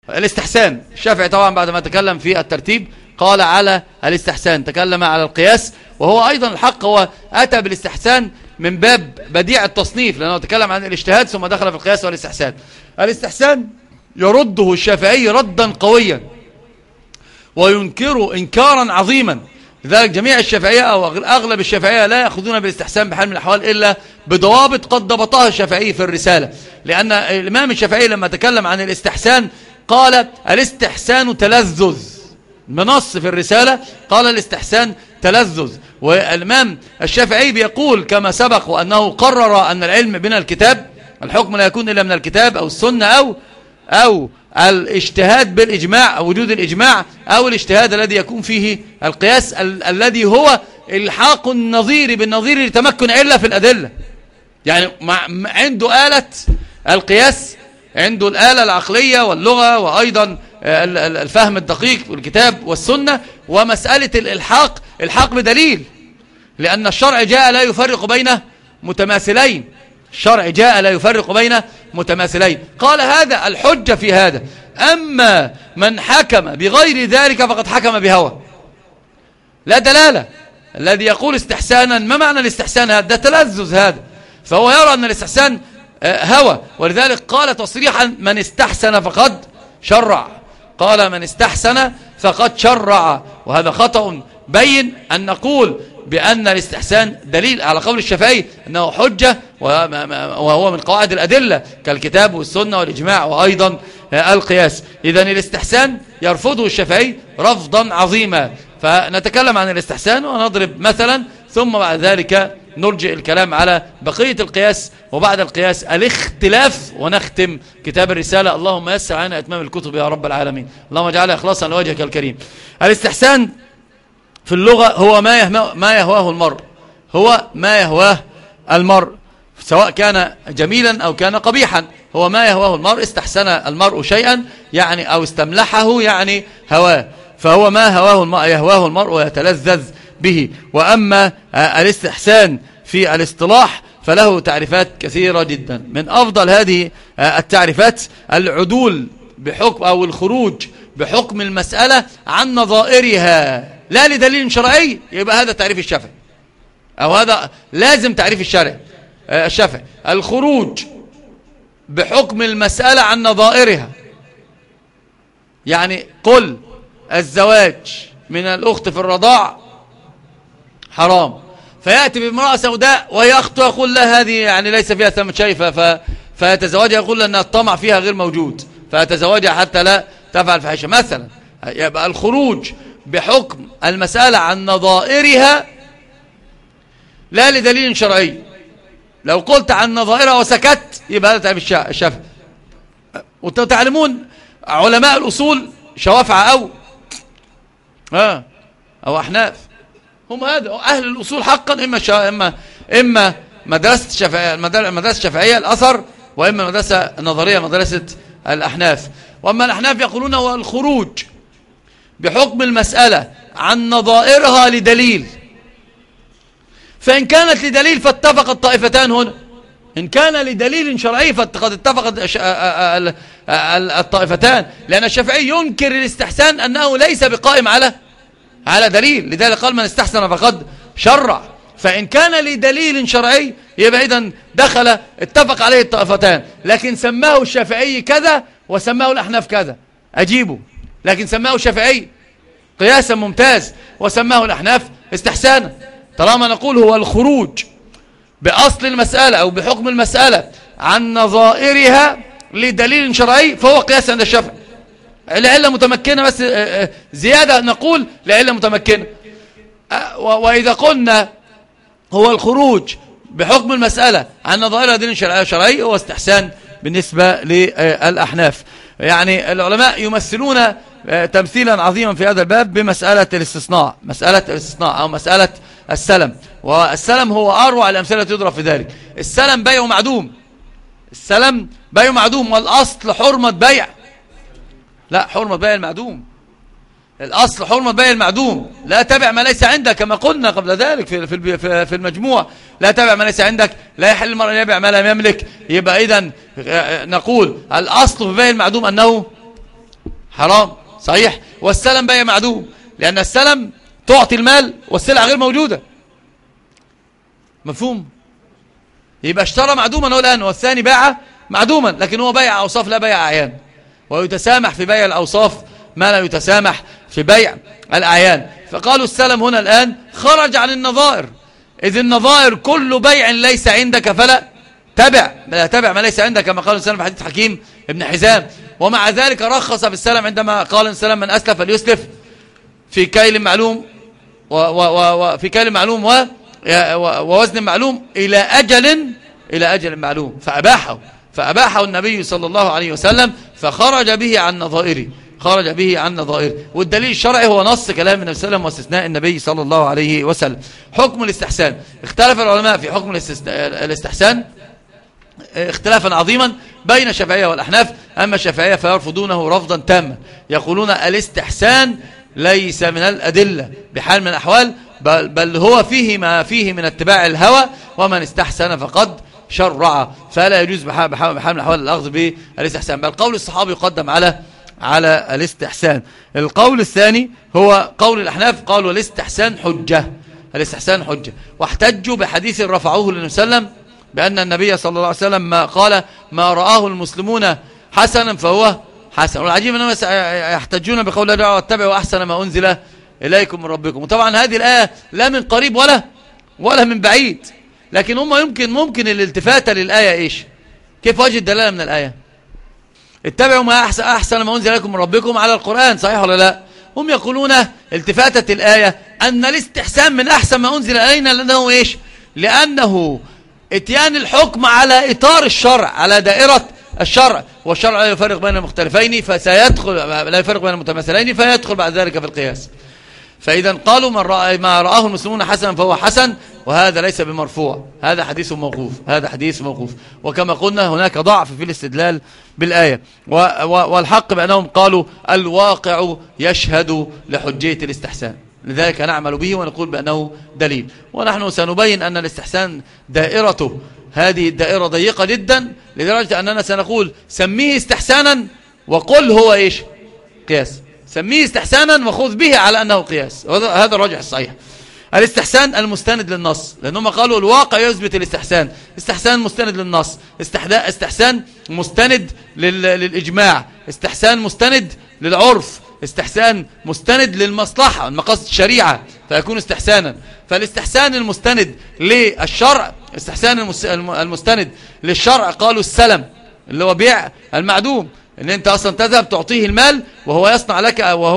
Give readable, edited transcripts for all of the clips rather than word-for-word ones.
الاستحسان. الشافعي طبعا بعد ما تكلم في الترتيب قال على الاستحسان، تكلم على القياس، وهو أيضا الحق هو أتى بالاستحسان من باب بديع التصنيف، لأنه تكلم عن الاجتهاد ثم دخل في القياس والاستحسان. الاستحسان يرده الشافعي ردا قويا وينكره إنكارا عظيما، لذلك جميع الشافعية أو أغلب الشافعية لا يأخذون بالاستحسان بحال من الأحوال إلا بضوابط قد ضبطها الشافعي في الرسالة، لأن الإمام الشافعي لما تكلم عن الاستحسان قال الاستحسان تلذذ، بنص في الرسالة قال الاستحسان تلذذ. والإمام الشافعي بيقول كما سبق وأنه قرر أن العلم من الكتاب، الحكم لا يكون إلا من الكتاب أو السنة أو الاجتهاد بالإجماع أو وجود الإجماع أو الاجتهاد الذي يكون فيه القياس الذي هو الحاق النظير بالنظير لتمكن علة في الأدلة. يعني عنده آلة القياس، عنده الآلة العقلية واللغة وأيضا الفهم الدقيق والكتاب والسنة، ومسألة الحاق بدليل، لأن الشرع جاء لا يفرق بين متماثلين، الشرع جاء لا يفرق بين متماثلين. قال هذا الحجة في هذا. أما من حكم بغير ذلك فقد حكم بهوى لا دلالة. الذي يقول استحسانا، ما معنى الاستحسان؟ هذا تلذذ، هذا فهو يرى أن الاستحسان هوى، ولذلك قال تصريحا من استحسن فقد شرع، قال من استحسن فقد شرع، وهذا خطأ بين أن نقول بأن الاستحسان دليل على قول الشافعي أنه حجة وهو من قواعد الأدلة كالكتاب والسنة والإجماع وأيضا القياس. إذن الاستحسان يرفضه الشافعي رفضا عظيما. فنتكلم عن الاستحسان ونضرب مثلا، ثم بعد ذلك نرجع الكلام على بقية القياس، وبعد القياس الاختلاف، ونختم كتاب الرسالة. اللهم يسر علينا إتمام الكتب يا رب العالمين، اللهم اجعلها إخلاصا لوجهك الكريم. الاستحسان في اللغة هو ما يهواه المرء، هو ما يهواه المرء سواء كان جميلا أو كان قبيحا، هو ما يهواه المرء. استحسن المرء شيئا يعني أو استملحه يعني هواه، فهو ما يهواه المرء ويتلذذ به. وأما الاستحسان في الاصطلاح فله تعريفات كثيرة جدا. من أفضل هذه التعريفات العدول بحكم أو الخروج بحكم المسألة عن نظائرها لا لدليل شرعي، يبقى هذا تعريف الشافعي، أو هذا لازم تعريف الشافعي. الخروج بحكم المسألة عن نظائرها، يعني قل الزواج من الأخت في الرضاع حرام، فيأتي بامرأة سوداء وهي أخته يقول لا هذه يعني ليس فيها ثمن شيء، فيتزوجها، يقول أن الطمع فيها غير موجود فيتزوجها حتى لا تفعل فحشة مثلا. يبقى الخروج بحكم المسألة عن نظائرها لا لدليل شرعي. لو قلت عن نظائرها وسكت يبقى هذا تعريف الشافعي. وتعلمون علماء الأصول شوافع أو أحناف، هم هذا أهل الأصول حقا، إما مدرسة الشافعية الأثر، وإما مدرسة النظرية مدرسة الأحناف. وأما الأحناف يقولون هو الخروج بحكم المسألة عن نظائرها لدليل، فإن كانت لدليل فاتفق الطائفتان هنا، إن كان لدليل شرعي فقد اتفقت الطائفتان، لأن الشافعي ينكر الاستحسان أنه ليس بقائم على دليل، لذلك قال من استحسن فقد شرع. فإن كان لدليل شرعي يبقى إذن اتفق عليه الطائفتان، لكن سماه الشافعي كذا وسماه الأحناف كذا أجيبه، لكن سماه الشافعي قياسا ممتاز وسماه الأحناف استحسانا. طالما نقول هو الخروج بأصل المسألة أو بحكم المسألة عن نظائرها لدليل شرعي فهو قياس عند الشافعي، العلة متمكنة، بس زيادة نقول لعلة متمكنة. وإذا قلنا هو الخروج بحكم المسألة عن نظائرها دليل شرعي هو استحسان بالنسبة للأحناف. يعني العلماء يمثلون تمثيلا عظيما في هذا الباب بمسألة الاستثناء، أو مسألة السلم. والسلم هو أروع الأمثلة يضرب في ذلك. السلم بيع معدوم، والأصل حرمة بيع، لا حرمة بيع المعدوم، الأصل حرمة بيع المعدوم. لا تبع ما ليس عندك كما قلنا قبل ذلك في المجموع، لا تبع ما ليس عندك، لا يحل المرء أن يبيع ما لم يملك. يبقى إذن نقول الأصل في بيع المعدوم حرام صحيح. والسلم بيع معدوم، لأن السلم تعطي المال والسلعة غير موجودة. مفهوم؟ يبقى اشترى معدوما هو الآن، والثاني باع معدوما، لكن هو بيع أوصاف لا بيع أعيان، ويتسامح في بيع الأوصاف ما لا يتسامح في بيع الأعيان. فقالوا السلم هنا الآن خرج عن النظائر، إذ النظائر كل بيع ليس عندك فلا تبع ما ليس عندك، كما قال السلم في حديث حكيم ابن حزام. ومع ذلك رخص في السلم عندما قال السلم من أسلف فليسلف في كيل معلوم وفي كيل معلوم ووزن معلوم إلى أجل معلوم، فأباحه النبي صلى الله عليه وسلم، فخرج به عن نظائره، والدليل الشرعي هو نص كلام النبي صلى الله عليه وسلم واستثناء النبي صلى الله عليه وسلم. حكم الاستحسان، اختلف العلماء في حكم الاستحسان اختلافا عظيما بين الشافعية والأحناف. أما الشافعية فيرفضونه رفضا تاما، يقولون الاستحسان ليس من الأدلة بحال من الأحوال، بل هو فيه ما فيه من اتباع الهوى، ومن استحسن فقد شرع، فلا يجوز بحال من الأحوال الأخذ بالاستحسان، بل قول الصحابي يقدم على الاستحسان. القول الثاني هو قول الأحناف، قالوا الاستحسان حجة، واحتجوا بحديث رفعوه للنبي صلى الله عليه وسلم بأن النبي صلى الله عليه وسلم قال ما رآه المسلمون حسنا فهو حسن. والعجيب أنهم يحتجون بقول الله واتبعوا أحسن ما أنزل إليكم من ربكم. وطبعا هذه الآية لا من قريب ولا من بعيد، لكن هم ممكن الالتفاتة للآية إيش؟ كيف وجه الدلالة من الآية؟ اتبعوا ما أحسن ما أنزل إليكم من ربكم على القرآن، صحيح ولا لا؟ هم يقولون التفاتة الآية أن الاستحسان من أحسن ما أنزل إلينا، لأنه إيش؟ لأنه اتيان الحكم على إطار الشرع، على دائرة الشرع، والشرع لا يفرق بين المختلفين لا يفرق بين المتماثلين فيدخل بعد ذلك في القياس. فإذا قالوا ما رآه المسلمون حسنا فهو حسن، وهذا ليس بمرفوع، هذا حديث موقوف. وكما قلنا هناك ضعف في الاستدلال بالآية، والحق بأنهم قالوا الواقع يشهد لحجية الاستحسان، لذلك نعمل به ونقول بأنه دليل. ونحن سنبين أن الاستحسان دائرته هذه الدائرة ضيقة جدا، لدرجة أننا سنقول سميه استحسانا وقل هو إيش؟ قياس. سميه استحسانا وخذ به على أنه قياس، هذا الراجح الصحيح. الاستحسان المستند للنص، لأنهم قالوا الواقع يثبت الاستحسان، استحسان مستند للنص، استحسان مستند للإجماع، استحسان مستند للعرف، استحسان مستند للمصلحة المقاصد الشريعة فيكون استحسانا. فالاستحسان المستند للشرع، استحسان المستند للشرع قالوا السلم اللي هو بيع المعدوم، ان انت اصلا تذهب تعطيه المال وهو يصنع لك،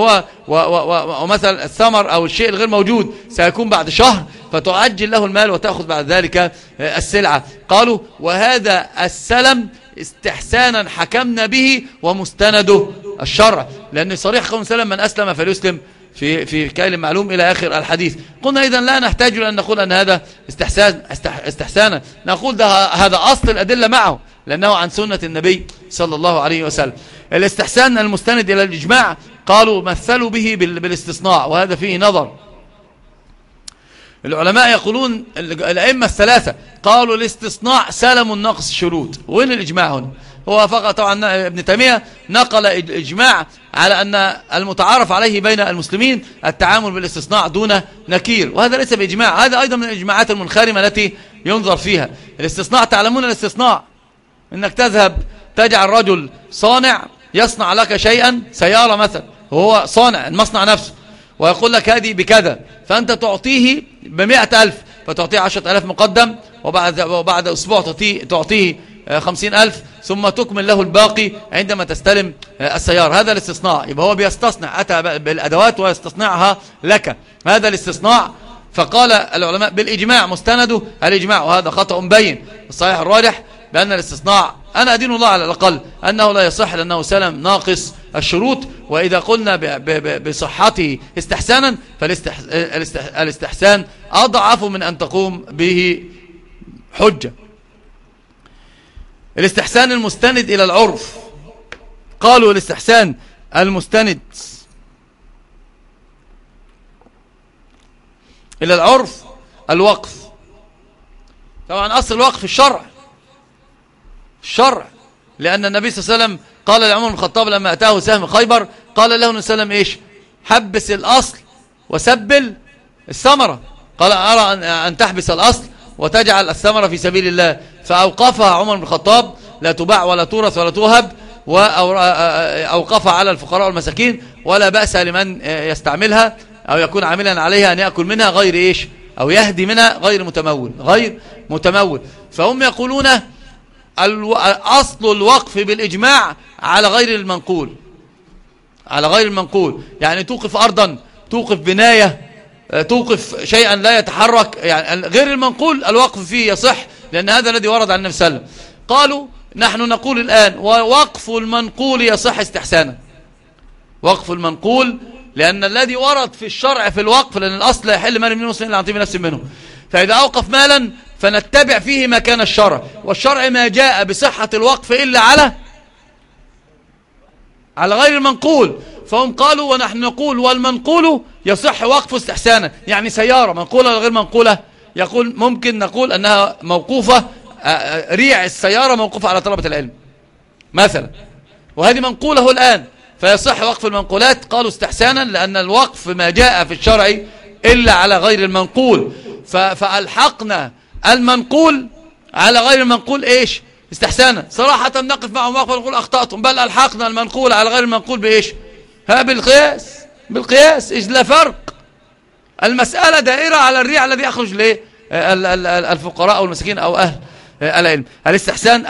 ومثلا الثمر او الشيء الغير موجود سيكون بعد شهر، فتعجل له المال وتأخذ بعد ذلك السلعة. قالوا وهذا السلم استحسانا حكمنا به ومستنده الشرع، لأن صريح قول سلم من أسلم فليسلم في كيل معلوم إلى آخر الحديث. قلنا إذن لا نحتاج لأن نقول أن هذا استحسانا، نقول هذا أصل الأدلة معه، لأنه عن سنة النبي صلى الله عليه وسلم. الاستحسان المستند إلى الإجماع قالوا مثلوا به بالاستصناع، وهذا فيه نظر. العلماء يقولون الأئمة الثلاثة قالوا الاستصناع سلم النقص شروط. وين الإجماع هنا؟ هو فقط طبعا ابن تيمية نقل الإجماع على أن المتعارف عليه بين المسلمين التعامل بالاستصناع دون نكير، وهذا ليس بإجماع، هذا أيضا من الإجماعات المنخرمة التي ينظر فيها. الاستصناع تعلمون الاستصناع إنك تذهب تجعل رجل صانع يصنع لك شيئا، سيارة مثلا، وهو صانع المصنع نفسه، ويقول لك هذه بكذا، فأنت تعطيه ب100,000 فتعطيه 10,000 مقدم، وبعد أسبوع تعطيه 50,000 ثم تكمل له الباقي عندما تستلم السيارة. هذا الاستصناع، يبقى هو بيستصنع، أتى بالأدوات ويستصنعها لك، هذا الاستصناع. فقال العلماء بالإجماع مستنده الإجماع، وهذا خطأ بين. الصحيح الراجح بأن الاستصناع أنا أدين الله على الأقل أنه لا يصح، لأنه سلم ناقص الشروط. وإذا قلنا بصحته استحسانا فالاستحسان أضعف من أن تقوم به حجة. الاستحسان المستند إلى العرف، قالوا الاستحسان المستند إلى العرف الوقف. طبعا أصل الوقف الشرع، لأن النبي صلى الله عليه وسلم قال لعمر بن الخطاب لما أتاه سهم خيبر قال له النبي صلى الله عليه وسلم إيش؟ حبس الأصل وسبل الثمرة. قال أرى أن تحبس الأصل وتجعل الثمرة في سبيل الله. فأوقفها عمر بن الخطاب، لا تباع ولا تورث ولا توهب، وأوقفها على الفقراء والمساكين، ولا بأس لمن يستعملها أو يكون عاملا عليها أن يأكل منها غير إيش، أو يهدي منها غير متمول. فهم يقولون أصل الوقف بالإجماع على غير المنقول، يعني توقف أرضا، توقف بناية، توقف شيئا لا يتحرك، يعني غير المنقول الوقف فيه يصح، لأن هذا الذي ورد عن النبي صلى الله عليه وسلم. قالوا نحن نقول الآن ووقف المنقول يصح استحسانا، وقف المنقول، لأن الذي ورد في الشرع في الوقف، لأن الأصل لا يحل مال من المسلم إلا عن طيب نفس منه، فإذا أوقف مالا فنتبع فيه ما كان الشرع، والشرع ما جاء بصحة الوقف إلا على غير المنقول. فهم قالوا ونحن نقول والمنقول يصح وقفه استحسانا، يعني سيارة منقولة ولا غير منقولة، يقول ممكن نقول أنها موقوفة، ريع السيارة موقوفة على طلبة العلم مثلا، وهذه منقوله الآن، فيصح وقف المنقولات. قالوا استحسانا لأن الوقف ما جاء في الشرع إلا على غير المنقول، فألحقنا المنقول على غير المنقول إيش؟ استحسانا. صراحة نقف معهم وقفا ونقول أخطأتم، بل ألحقنا المنقول على غير المنقول بإيش؟ بالقياس إيش لا فرق. المسألة دائرة على الريع الذي يخرج للفقراء أو المساكين أو أهل العلم. الاستحسان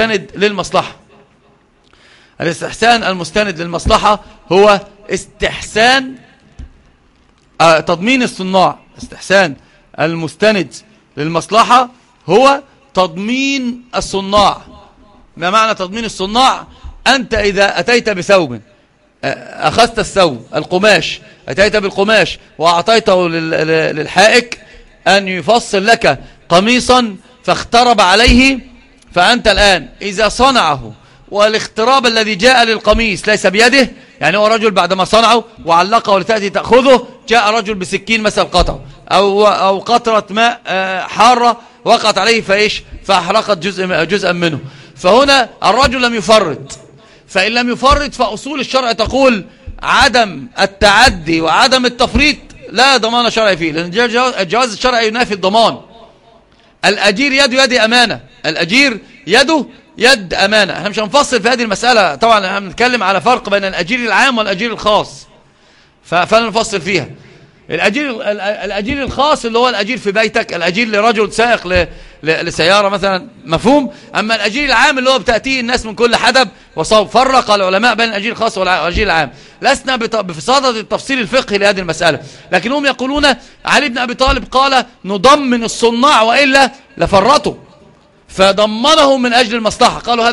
المستند للمصلحة هو استحسان تضمين الصناع. استحسان المستند للمصلحة هو تضمين الصناع. ما معنى تضمين الصناع؟ أنت إذا أتيت بثوب، أخذت الثوب القماش، أتيت بالقماش وأعطيته للحائك أن يفصل لك قميصا فاخترب عليه، فأنت الآن إذا صنعه والاختراب الذي جاء للقميص ليس بيده، يعني هو رجل بعدما صنعه وعلقه لتأتي تأخذه، جاء رجل بسكين مثل قطعه أو قطرة ماء حارة وقعت عليه فأحرقت جزءا منه، فهنا الرجل لم يفرط. فإن لم يفرط فأصول الشرع تقول عدم التعدي وعدم التفريط لا ضمان شرعي فيه، لأن الجواز الشرعي ينافي الضمان. الأجير يد أمانة، الأجير يد أمانة. احنا مش هنفصل في هذه المسألة طبعا، احنا بنتكلم على فرق بين الأجير العام والأجير الخاص، فنفصل فيها. الأجير الخاص اللي هو الأجير في بيتك، الأجير لرجل سائق لسيارة مثلا، مفهوم. أما الأجير العام اللي هو بتأتيه الناس من كل حدب وصوب. فرق العلماء بين الأجير الخاص والأجير العام. لسنا بصدد التفصيل الفقهي لهذه المسألة، لكن هم يقولون علي بن أبي طالب قال نضمن الصناع وإلا لفرطوا، فضمنه من أجل المصلحة. قالوا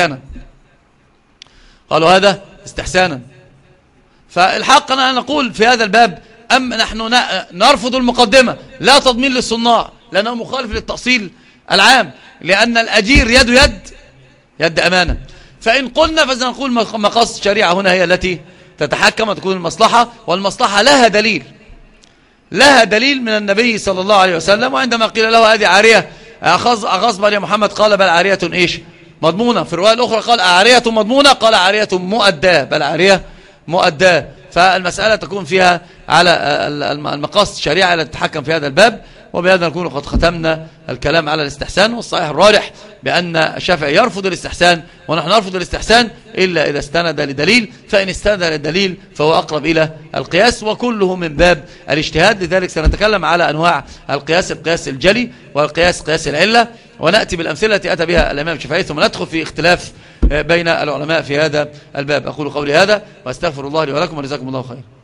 هذا استحسانا. فالحق أنا نقول في هذا الباب نحن نرفض المقدمة، لا تضمين للصناع، لأنه مخالف للتأصيل العام، لأن الأجير يد أمانة. فإن قلنا فإذا نقول مقاصد الشريعة هنا هي التي تتحكم وتكون المصلحة، والمصلحة لها دليل من النبي صلى الله عليه وسلم. وعندما قيل له هذه عارية أغصبا يا محمد، قال بل عارية إيش؟ مضمونة. في الرواية الأخرى قال عارية مضمونة، قال عارية مؤداة، بل عارية مؤداة. فالمسألة تكون فيها على المقاصد الشريعة التي تتحكم في هذا الباب. وبهذا نكون قد ختمنا الكلام على الاستحسان. والصحيح الراجح بأن الشافعي يرفض الاستحسان، ونحن نرفض الاستحسان إلا إذا استند لدليل، فإن استند للدليل فهو أقرب إلى القياس، وكله من باب الاجتهاد. لذلك سنتكلم على أنواع القياس الجلي قياس العلة، ونأتي بالأمثلة التي أتى بها الإمام الشافعي، ثم ندخل في اختلاف بين العلماء في هذا الباب. أقول قولي هذا وأستغفر الله لي ولكم، وجزاكم الله خير.